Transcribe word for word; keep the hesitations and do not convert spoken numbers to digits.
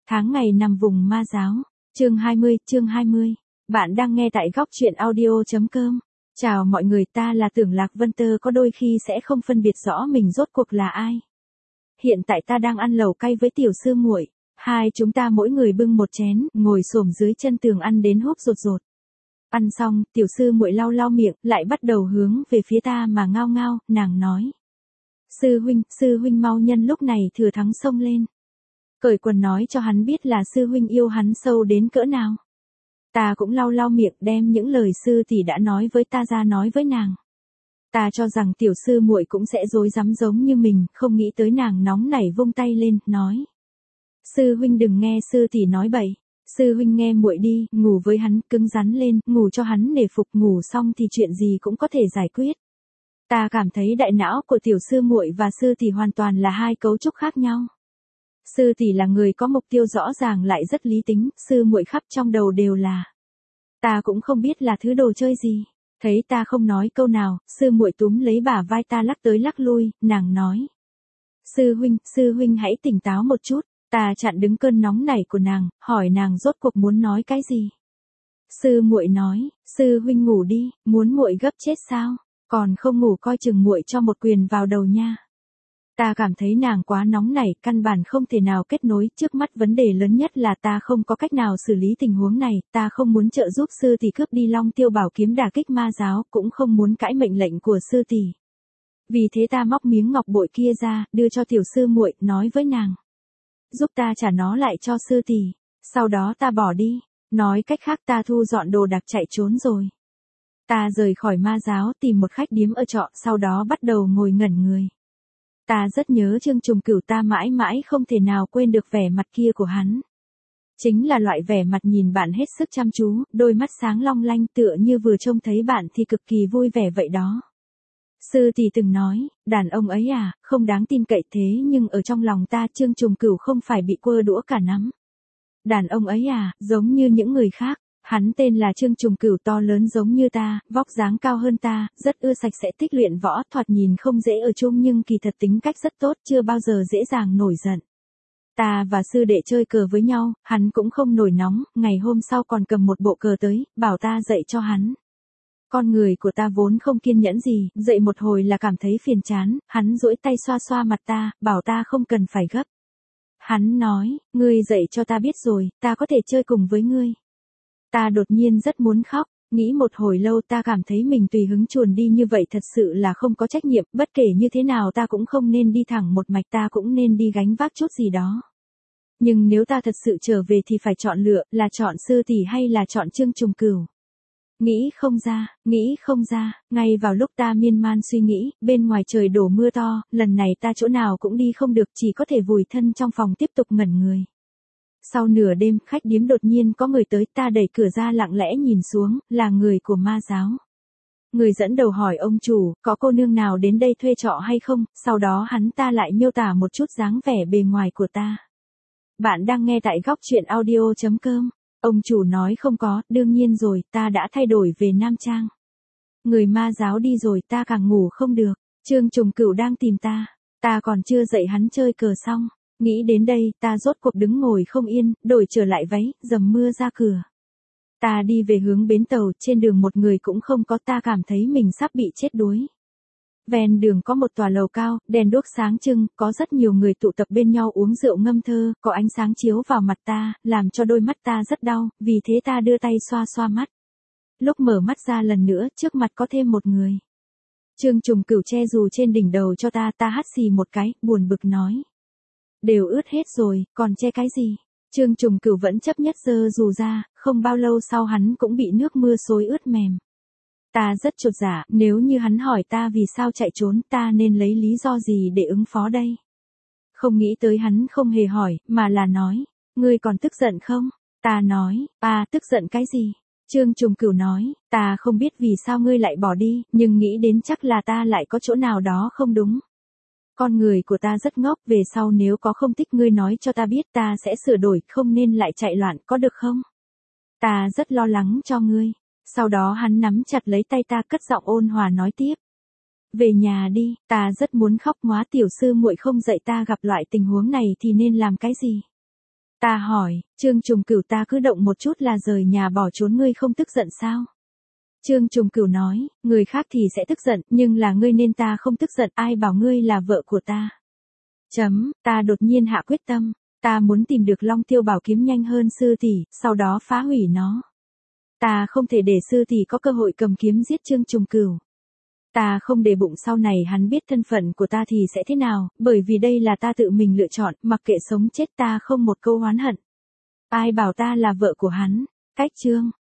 Tháng ngày nằm vùng ma giáo. Chương hai mươi, chương hai mươi. Bạn đang nghe tại góc truyện audio chấm com. Chào mọi người, ta là Tưởng Lạc Vân Tơ, có đôi khi sẽ không phân biệt rõ mình rốt cuộc là ai. Hiện tại ta đang ăn lẩu cay với tiểu sư muội, hai chúng ta mỗi người bưng một chén, ngồi xổm dưới chân tường ăn đến húp rột rột. Ăn xong, tiểu sư muội lau lau miệng, lại bắt đầu hướng về phía ta mà ngao ngao, nàng nói: "Sư huynh, sư huynh mau nhân lúc này thừa thắng xông lên. Cởi quần nói cho hắn biết là sư huynh yêu hắn sâu đến cỡ nào." Ta cũng lau lau miệng, đem những lời sư tỷ đã nói với ta ra nói với nàng. Ta cho rằng tiểu sư muội cũng sẽ rối rắm giống như mình, không nghĩ tới nàng nóng nảy vung tay lên, nói: "Sư huynh đừng nghe sư tỷ nói bậy, sư huynh nghe muội đi, ngủ với hắn, cứng rắn lên, ngủ cho hắn nể phục, ngủ xong thì chuyện gì cũng có thể giải quyết." Ta cảm thấy đại não của tiểu sư muội và sư tỷ hoàn toàn là hai cấu trúc khác nhau. Sư tỷ là người có mục tiêu rõ ràng lại rất lý tính, sư muội khắp trong đầu đều là. Ta cũng không biết là thứ đồ chơi gì. Thấy ta không nói câu nào, sư muội túm lấy bả vai ta lắc tới lắc lui, nàng nói: "Sư huynh, sư huynh hãy tỉnh táo một chút." Ta chặn đứng cơn nóng nảy của nàng, hỏi nàng rốt cuộc muốn nói cái gì. Sư muội nói: "Sư huynh ngủ đi, muốn muội gấp chết sao? Còn không ngủ coi chừng muội cho một quyền vào đầu nha." Ta cảm thấy nàng quá nóng nảy, căn bản không thể nào kết nối, trước mắt vấn đề lớn nhất là ta không có cách nào xử lý tình huống này, ta không muốn trợ giúp sư tỷ cướp đi Long Tiêu Bảo kiếm đả kích ma giáo, cũng không muốn cãi mệnh lệnh của sư tỷ. Vì thế ta móc miếng ngọc bội kia ra, đưa cho tiểu sư muội, nói với nàng: "Giúp ta trả nó lại cho sư tỷ." Sau đó ta bỏ đi, nói cách khác ta thu dọn đồ đạc chạy trốn rồi. Ta rời khỏi ma giáo, tìm một khách điếm ở trọ, sau đó bắt đầu ngồi ngẩn người. Ta rất nhớ Trương Trùng Cửu, ta mãi mãi không thể nào quên được vẻ mặt kia của hắn. Chính là loại vẻ mặt nhìn bạn hết sức chăm chú, đôi mắt sáng long lanh tựa như vừa trông thấy bạn thì cực kỳ vui vẻ vậy đó. Sư tỷ từng nói, đàn ông ấy à, không đáng tin cậy, thế nhưng ở trong lòng ta Trương Trùng Cửu không phải bị quơ đũa cả nắm. Đàn ông ấy à, giống như những người khác. Hắn tên là Trương Trùng Cửu, to lớn giống như ta, vóc dáng cao hơn ta, rất ưa sạch sẽ, thích luyện võ, thoạt nhìn không dễ ở chung nhưng kỳ thật tính cách rất tốt, chưa bao giờ dễ dàng nổi giận. Ta và sư đệ chơi cờ với nhau, hắn cũng không nổi nóng, ngày hôm sau còn cầm một bộ cờ tới, bảo ta dạy cho hắn. Con người của ta vốn không kiên nhẫn gì, dạy một hồi là cảm thấy phiền chán, hắn duỗi tay xoa xoa mặt ta, bảo ta không cần phải gấp. Hắn nói: "Ngươi dạy cho ta biết rồi, ta có thể chơi cùng với ngươi." Ta đột nhiên rất muốn khóc, nghĩ một hồi lâu ta cảm thấy mình tùy hứng chuồn đi như vậy thật sự là không có trách nhiệm, bất kể như thế nào ta cũng không nên đi thẳng một mạch, ta cũng nên đi gánh vác chút gì đó. Nhưng nếu ta thật sự trở về thì phải chọn lựa, là chọn sư tỷ hay là chọn Trương Trùng Cửu. Nghĩ không ra, nghĩ không ra, ngay vào lúc ta miên man suy nghĩ, bên ngoài trời đổ mưa to, lần này ta chỗ nào cũng đi không được, chỉ có thể vùi thân trong phòng tiếp tục ngẩn người. Sau nửa đêm, khách điếm đột nhiên có người tới, ta đẩy cửa ra lặng lẽ nhìn xuống, là người của ma giáo. Người dẫn đầu hỏi ông chủ, có cô nương nào đến đây thuê trọ hay không, sau đó hắn ta lại miêu tả một chút dáng vẻ bề ngoài của ta. Bạn đang nghe tại góc truyện audio chấm com. Ông chủ nói không có, đương nhiên rồi, ta đã thay đổi về Nam Trang. Người ma giáo đi rồi, ta càng ngủ không được, Trương Trùng Cửu đang tìm ta, ta còn chưa dạy hắn chơi cờ xong. Nghĩ đến đây, ta rốt cuộc đứng ngồi không yên, đổi trở lại váy, dầm mưa ra cửa. Ta đi về hướng bến tàu, trên đường một người cũng không có, ta cảm thấy mình sắp bị chết đuối. Ven đường có một tòa lầu cao, đèn đuốc sáng trưng, có rất nhiều người tụ tập bên nhau uống rượu ngâm thơ, có ánh sáng chiếu vào mặt ta, làm cho đôi mắt ta rất đau, vì thế ta đưa tay xoa xoa mắt. Lúc mở mắt ra lần nữa, trước mặt có thêm một người. Trương Trùng Cửu che dù trên đỉnh đầu cho ta, ta hắt xì một cái, buồn bực nói: "Đều ướt hết rồi, còn che cái gì?" Trương Trùng Cửu vẫn chấp nhất giơ dù ra, không bao lâu sau hắn cũng bị nước mưa xối ướt mềm. Ta rất chột dạ, nếu như hắn hỏi ta vì sao chạy trốn, ta nên lấy lý do gì để ứng phó đây? Không nghĩ tới hắn không hề hỏi, mà là nói: "Ngươi còn tức giận không?" Ta nói: "À, tức giận cái gì?" Trương Trùng Cửu nói: "Ta không biết vì sao ngươi lại bỏ đi, nhưng nghĩ đến chắc là ta lại có chỗ nào đó không đúng. Con người của ta rất ngốc, về sau nếu có không thích ngươi nói cho ta biết, ta sẽ sửa đổi, không nên lại chạy loạn, có được không? Ta rất lo lắng cho ngươi." Sau đó hắn nắm chặt lấy tay ta, cất giọng ôn hòa nói tiếp: "Về nhà đi, ta rất muốn khóc, hóa tiểu sư muội không dạy ta gặp loại tình huống này thì nên làm cái gì?" Ta hỏi, Trương Trùng Cửu ta cứ động một chút là rời nhà bỏ trốn ngươi không tức giận sao? Trương Trùng Cửu nói, người khác thì sẽ tức giận, nhưng là ngươi nên ta không tức giận, ai bảo ngươi là vợ của ta. Chấm, ta đột nhiên hạ quyết tâm, ta muốn tìm được Long Tiêu Bảo kiếm nhanh hơn sư tỷ, sau đó phá hủy nó. Ta không thể để sư tỷ có cơ hội cầm kiếm giết Trương Trùng Cửu. Ta không để bụng sau này hắn biết thân phận của ta thì sẽ thế nào, bởi vì đây là ta tự mình lựa chọn, mặc kệ sống chết ta không một câu oán hận. Ai bảo ta là vợ của hắn, cách Trương